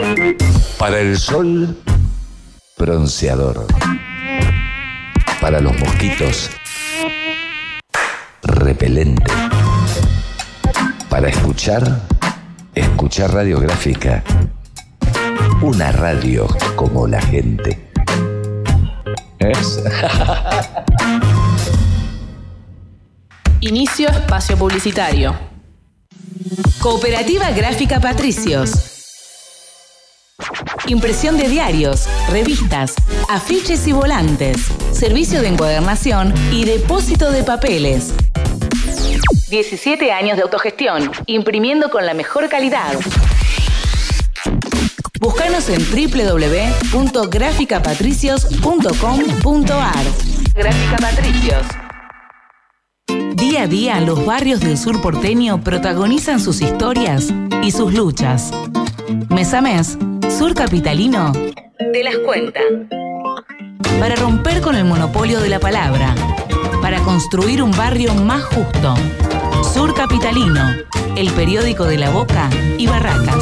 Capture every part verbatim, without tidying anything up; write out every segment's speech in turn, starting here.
Para el sol, bronceador. Para los mosquitos, repelente. Para escuchar, escuchar radiográfica. Una radio como la gente. ¿Es? Inicio espacio publicitario. Cooperativa Gráfica Patricios. Impresión de diarios, revistas, afiches y volantes. Servicio de encuadernación y depósito de papeles. diecisiete años de autogestión, imprimiendo con la mejor calidad. Búscanos en doble u doble u doble u punto gráfica patricios punto com punto a r. Gráfica Patricios. Día a día, los barrios del sur porteño protagonizan sus historias y sus luchas. Mes a mes, Sur Capitalino te las cuenta. Para romper con el monopolio de la palabra, para construir un barrio más justo. Sur Capitalino, el periódico de La Boca y Barracas.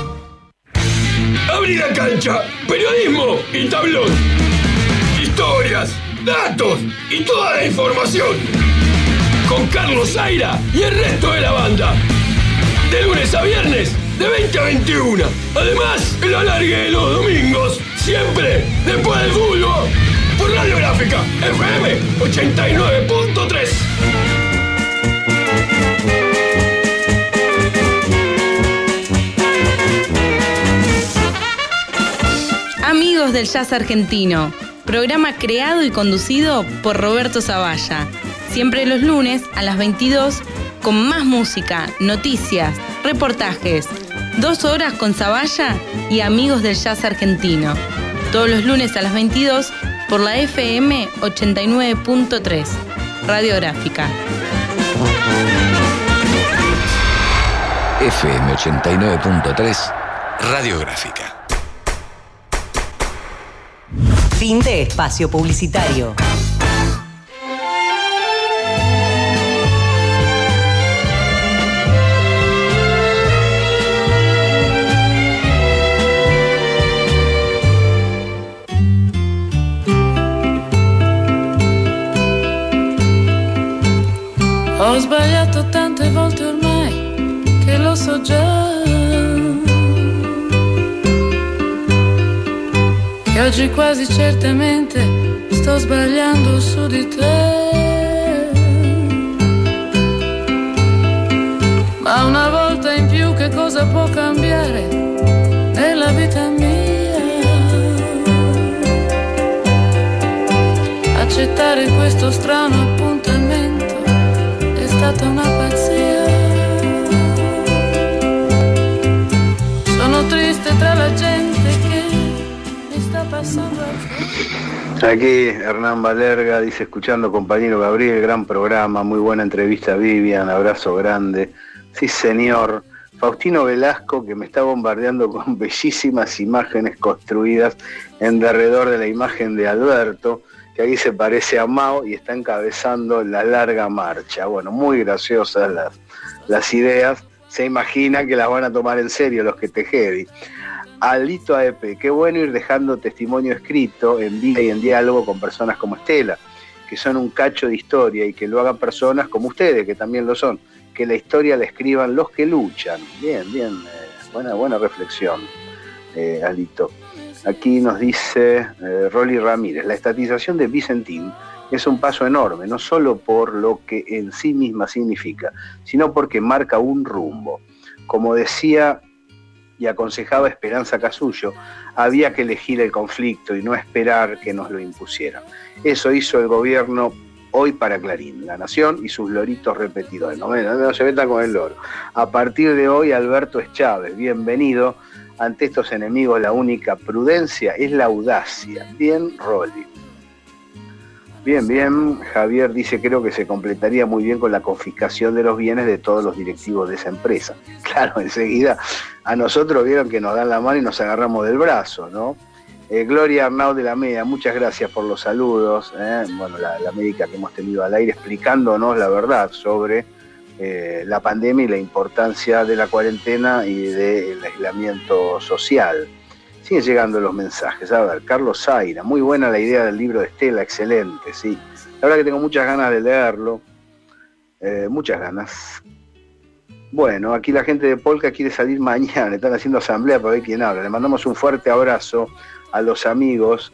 Abrí la cancha, periodismo y tablón. Historias, datos y toda la información. Con Carlos Zaira y el resto de la banda. De lunes a viernes, de veinte a veintiuno. Además, el alargue de los domingos, siempre después del fútbol. Por Radiográfica, F M ochenta y nueve punto tres. Amigos del Jazz Argentino, programa creado y conducido por Roberto Zavalla. Siempre los lunes a las veintidós con más música, noticias, reportajes. Dos horas con Zavalla y Amigos del Jazz Argentino. Todos los lunes a las veintidós por la F M ochenta y nueve punto tres. Radiográfica. F M ochenta y nueve punto tres, Radiográfica. Fin de espacio publicitario. Ho sbagliato tante volte ormai che lo so già, che oggi quasi certamente sto sbagliando su di te. Ma una volta in più che cosa può cambiare nella vita mia? Accettare questo strano appuntamento è stata una pazzia. Sono triste tra la gente che mi sta passando al frente. Aquí Hernán Valerga dice, escuchando compañero Gabriel, gran programa, muy buena entrevista Vivian, abrazo grande. Sí señor. Faustino Velasco, que me está bombardeando con bellísimas imágenes construidas en derredor de la imagen de Alberto, que ahí se parece a Mao y está encabezando la larga marcha. Bueno, muy graciosas las, las ideas. Se imagina que las van a tomar en serio los que tejedi. Alito A E P, qué bueno ir dejando testimonio escrito en vida y en diálogo con personas como Estela, que son un cacho de historia, y que lo hagan personas como ustedes, que también lo son, que la historia la escriban los que luchan. Bien, bien, eh, buena, buena reflexión, eh, Alito. Aquí nos dice eh, Rolly Ramírez, la estatización de Vicentín es un paso enorme, no solo por lo que en sí misma significa, sino porque marca un rumbo. Como decía y aconsejaba Esperanza Casullo, había que elegir el conflicto y no esperar que nos lo impusieran. Eso hizo el gobierno hoy para Clarín, La Nación y sus loritos repetidores. No, no, no se metan con el loro. A partir de hoy, Alberto es Chávez, bienvenido. Ante estos enemigos la única prudencia es la audacia. Bien, Rolly. Bien, bien. Javier dice, creo que se completaría muy bien con la confiscación de los bienes de todos los directivos de esa empresa. Claro, enseguida a nosotros vieron que nos dan la mano y nos agarramos del brazo, ¿no? Eh, Gloria Arnaud de la Media, muchas gracias por los saludos. ¿eh? Bueno, la, la médica que hemos tenido al aire explicándonos la verdad sobre eh, la pandemia y la importancia de la cuarentena y del aislamiento social. Siguen llegando los mensajes. A ver, Carlos Zaira, muy buena la idea del libro de Estela, excelente, sí. La verdad que tengo muchas ganas de leerlo, eh, muchas ganas. Bueno, aquí la gente de Polka quiere salir mañana, están haciendo asamblea para ver quién habla. Le mandamos un fuerte abrazo a los amigos.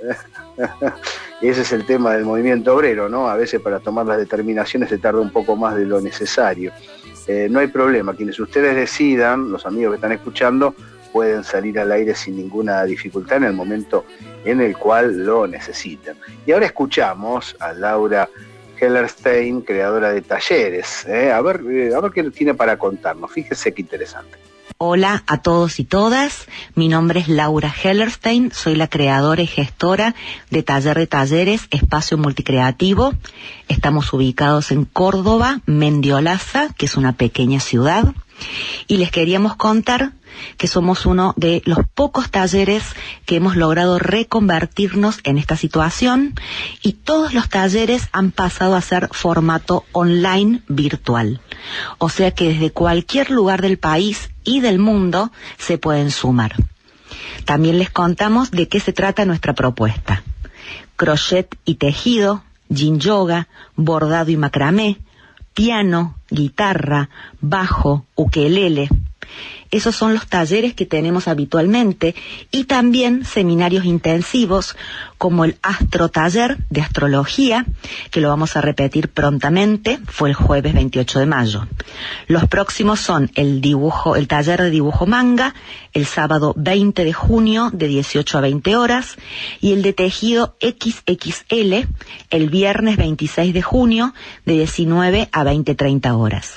Y ese es el tema del movimiento obrero, ¿no? A veces para tomar las determinaciones se tarda un poco más de lo necesario. Eh, no hay problema, quienes ustedes decidan, los amigos que están escuchando, pueden salir al aire sin ninguna dificultad en el momento en el cual lo necesitan. Y ahora escuchamos a Laura Hellerstein, creadora de talleres. ¿eh? A ver, eh, a ver qué tiene para contarnos. Fíjese qué interesante. Hola a todos y todas, mi nombre es Laura Hellerstein, soy la creadora y gestora de Taller de Talleres Espacio Multicreativo. Estamos ubicados en Córdoba, Mendiolaza, que es una pequeña ciudad, y les queríamos contar que somos uno de los pocos talleres que hemos logrado reconvertirnos en esta situación, y todos los talleres han pasado a ser formato online virtual. O sea que desde cualquier lugar del país y del mundo se pueden sumar. También les contamos de qué se trata nuestra propuesta. Crochet y tejido, yin yoga, bordado y macramé, piano, guitarra, bajo, ukelele. Esos son los talleres que tenemos habitualmente, y también seminarios intensivos como el Astro Taller de Astrología, que lo vamos a repetir prontamente, fue el jueves veintiocho de mayo. Los próximos son el dibujo, el taller de dibujo manga, el sábado veinte de junio de dieciocho a veinte horas, y el de tejido equis equis ele el viernes veintiséis de junio de diecinueve a veinte treinta horas.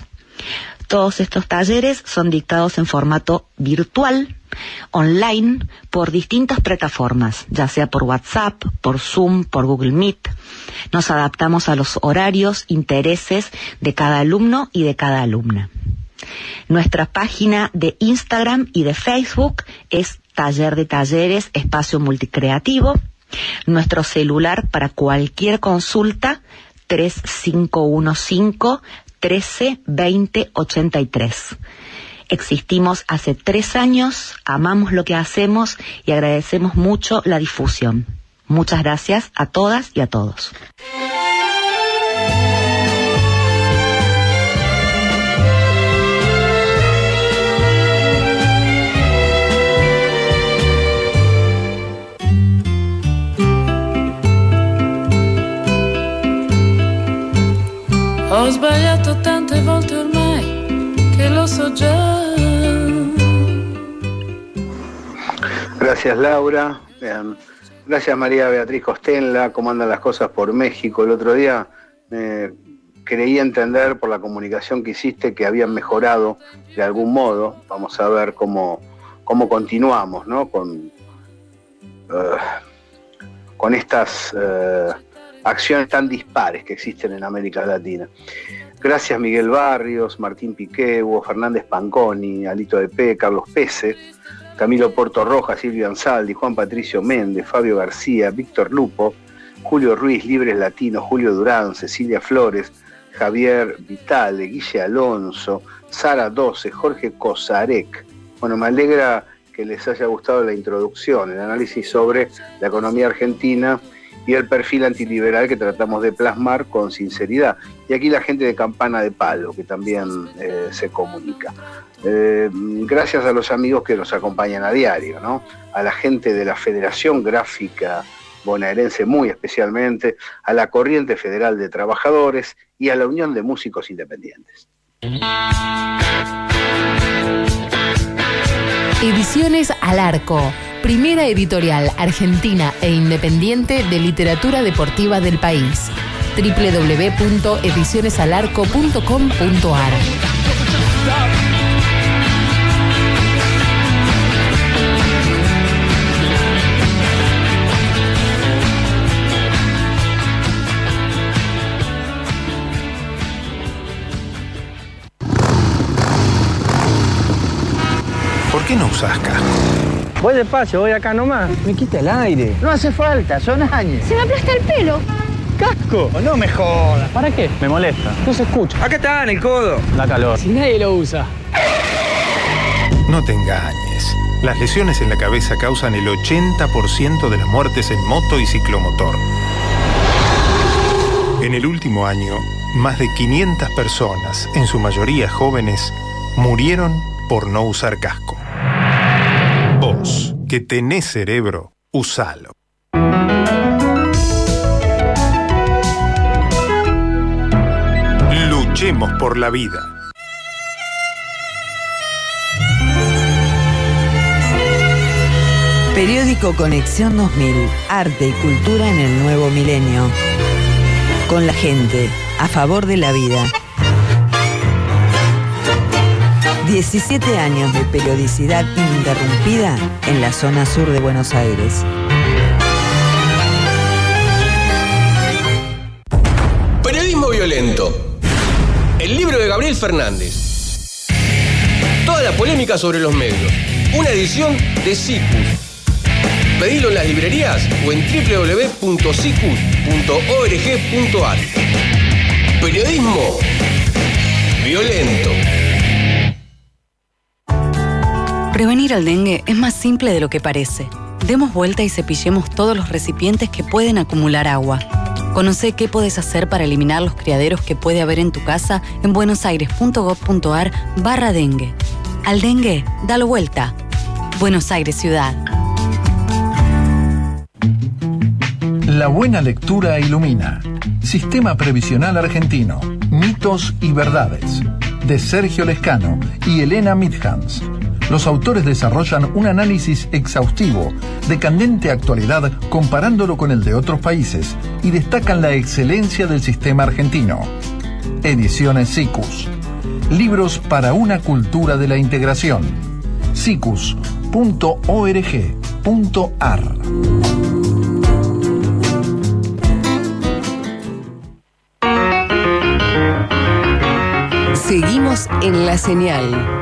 Todos estos talleres son dictados en formato virtual, online, por distintas plataformas, ya sea por WhatsApp, por Zoom, por Google Meet. Nos adaptamos a los horarios, intereses de cada alumno y de cada alumna. Nuestra página de Instagram y de Facebook es Taller de Talleres Espacio Multicreativo. Nuestro celular para cualquier consulta, tres cinco uno cinco, trece, veinte, ochenta y tres. Existimos hace tres años, amamos lo que hacemos y agradecemos mucho la difusión. Muchas gracias a todas y a todos. Ho sbagliato tante volte ormai che lo so già. Gracias, Laura. Bien. Gracias, María Beatriz Costenla. ¿Cómo andan las cosas por México? El otro día eh, creí entender por la comunicación que hiciste que habían mejorado de algún modo. Vamos a ver cómo, cómo continuamos, ¿no? Con, uh, con estas... Uh, acciones tan dispares que existen en América Latina. Gracias Miguel Barrios, Martín Piqué, Hugo Fernández Panconi, Alito de P, Carlos Pese, Camilo Porto Roja, Silvio Ansaldi, Juan Patricio Méndez, Fabio García, Víctor Lupo, Julio Ruiz, Libres Latinos, Julio Durán, Cecilia Flores, Javier Vitale, Guille Alonso, Sara doce, Jorge Cosarec. Bueno, me alegra que les haya gustado la introducción, el análisis sobre la economía argentina y el perfil antiliberal que tratamos de plasmar con sinceridad. Y aquí la gente de Campana de Palo, que también eh, se comunica. Eh, gracias a los amigos que nos acompañan a diario, ¿no? A la gente de la Federación Gráfica Bonaerense muy especialmente, a la Corriente Federal de Trabajadores y a la Unión de Músicos Independientes. Ediciones Al Arco, primera editorial argentina e independiente de literatura deportiva del país. doble u doble u doble u punto ediciones al arco punto com punto a r. ¿Por qué no usas casco? Voy despacio, voy acá nomás. Me quita el aire. No hace falta, son años. Se me aplasta el pelo. casco? No me jodas. ¿Para qué? Me molesta. No se escucha. Acá está, en el codo. Da calor. Si nadie lo usa. No te engañes. Las lesiones en la cabeza causan el ochenta por ciento de las muertes en moto y ciclomotor. En el último año, más de quinientas personas, en su mayoría jóvenes, murieron por no usar casco. Vos, que tenés cerebro, usalo. Luchemos por la vida. Periódico Conexión dos mil. Arte y cultura en el nuevo milenio. Con la gente, a favor de la vida. diecisiete años de periodicidad ininterrumpida en la zona sur de Buenos Aires. Periodismo violento. El libro de Gabriel Fernández. Toda la polémica sobre los medios. Una edición de Cicus. Pedilo en las librerías o en doble u doble u doble u punto cicus punto org punto ar. Periodismo violento. Prevenir el dengue es más simple de lo que parece. Demos vuelta y cepillemos todos los recipientes que pueden acumular agua. Conoce qué podés hacer para eliminar los criaderos que puede haber en tu casa en buenosaires.gov.ar barra dengue. Al dengue, dalo vuelta. Buenos Aires Ciudad. La buena lectura ilumina. Sistema Previsional Argentino. Mitos y verdades. De Sergio Lescano y Elena Midhans. Los autores desarrollan un análisis exhaustivo de candente actualidad comparándolo con el de otros países y destacan la excelencia del sistema argentino. Ediciones Cicus. Libros para una cultura de la integración. cicus punto org punto ar. Seguimos en La Señal.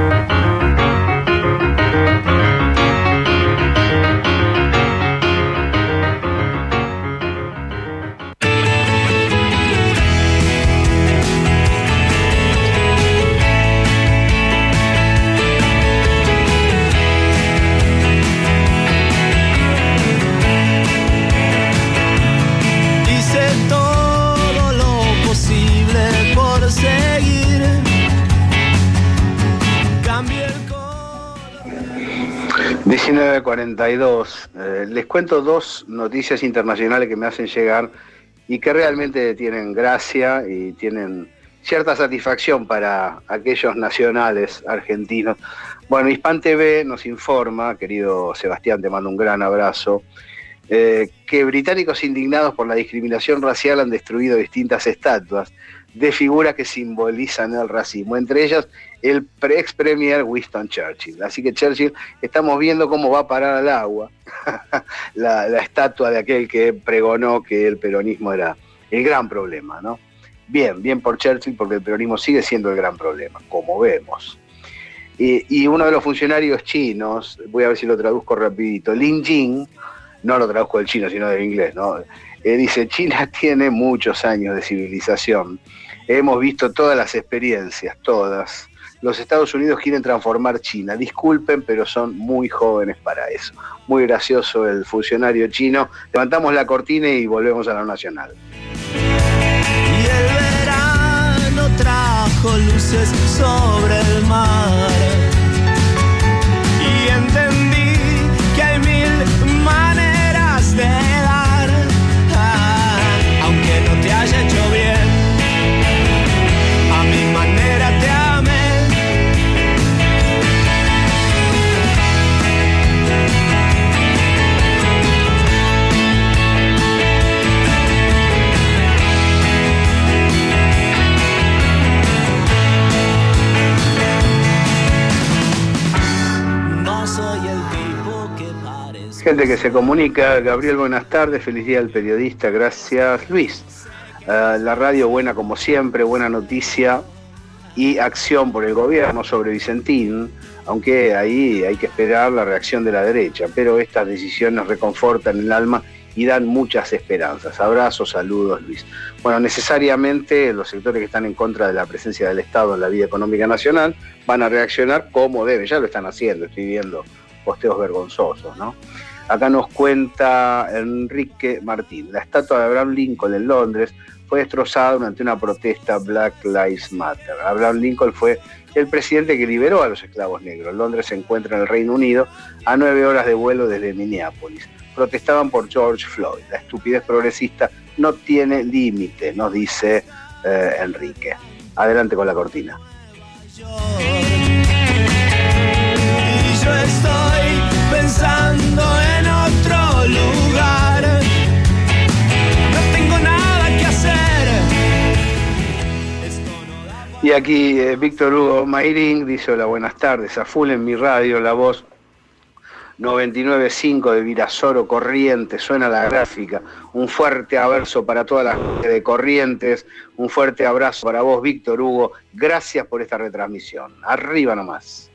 diecinueve cuarenta y dos. Eh, les cuento dos noticias internacionales que me hacen llegar y que realmente tienen gracia y tienen cierta satisfacción para aquellos nacionales argentinos. Bueno, Hispan T V nos informa, querido Sebastián, te mando un gran abrazo, eh, que británicos indignados por la discriminación racial han destruido distintas estatuas de figuras que simbolizan el racismo, entre ellas el ex premier Winston Churchill. Así que Churchill, estamos viendo cómo va a parar al agua la, la estatua de aquel que pregonó que el peronismo era el gran problema, ¿no? Bien, bien por Churchill, porque el peronismo sigue siendo el gran problema, como vemos. Y, y uno de los funcionarios chinos, voy a ver si lo traduzco rapidito, Lin Jing, no lo traduzco del chino, sino del inglés, ¿no? Eh, dice, China tiene muchos años de civilización. Hemos visto todas las experiencias, todas. Los Estados Unidos quieren transformar China. Disculpen, pero son muy jóvenes para eso. Muy gracioso el funcionario chino. Levantamos la cortina y volvemos a la nacional. Y el verano trajo luces sobre el mar. Y entendí que hay mil maneras de dar. Ah, aunque no te haya hecho bien, a mi manera te amé. No soy el tipo que parece. Gente que se comunica. Gabriel, buenas tardes. Feliz día al periodista. Gracias, Luis. Uh, la radio buena como siempre, buena noticia y acción por el gobierno sobre Vicentín, aunque ahí hay que esperar la reacción de la derecha, pero estas decisiones reconfortan el alma y dan muchas esperanzas. Abrazos, saludos, Luis. Bueno, necesariamente los sectores que están en contra de la presencia del Estado en la vida económica nacional van a reaccionar como deben, ya lo están haciendo, estoy viendo posteos vergonzosos, ¿no? Acá nos cuenta Enrique Martín, la estatua de Abraham Lincoln en Londres fue destrozada durante una protesta Black Lives Matter. Abraham Lincoln fue el presidente que liberó a los esclavos negros. Londres se encuentra en el Reino Unido a nueve horas de vuelo desde Minneapolis. Protestaban por George Floyd. La estupidez progresista no tiene límite, nos dice eh, Enrique. Adelante con la cortina. Y yo estoy pensando en otro lugar. No tengo nada que hacer. Y aquí eh, Víctor Hugo Mayrín dice: hola, buenas tardes, a full en mi radio, la voz noventa y nueve punto cinco de Virasoro, Corrientes, suena la gráfica. Un fuerte abrazo para toda la gente de Corrientes, un fuerte abrazo para vos, Víctor Hugo, gracias por esta retransmisión. Arriba nomás.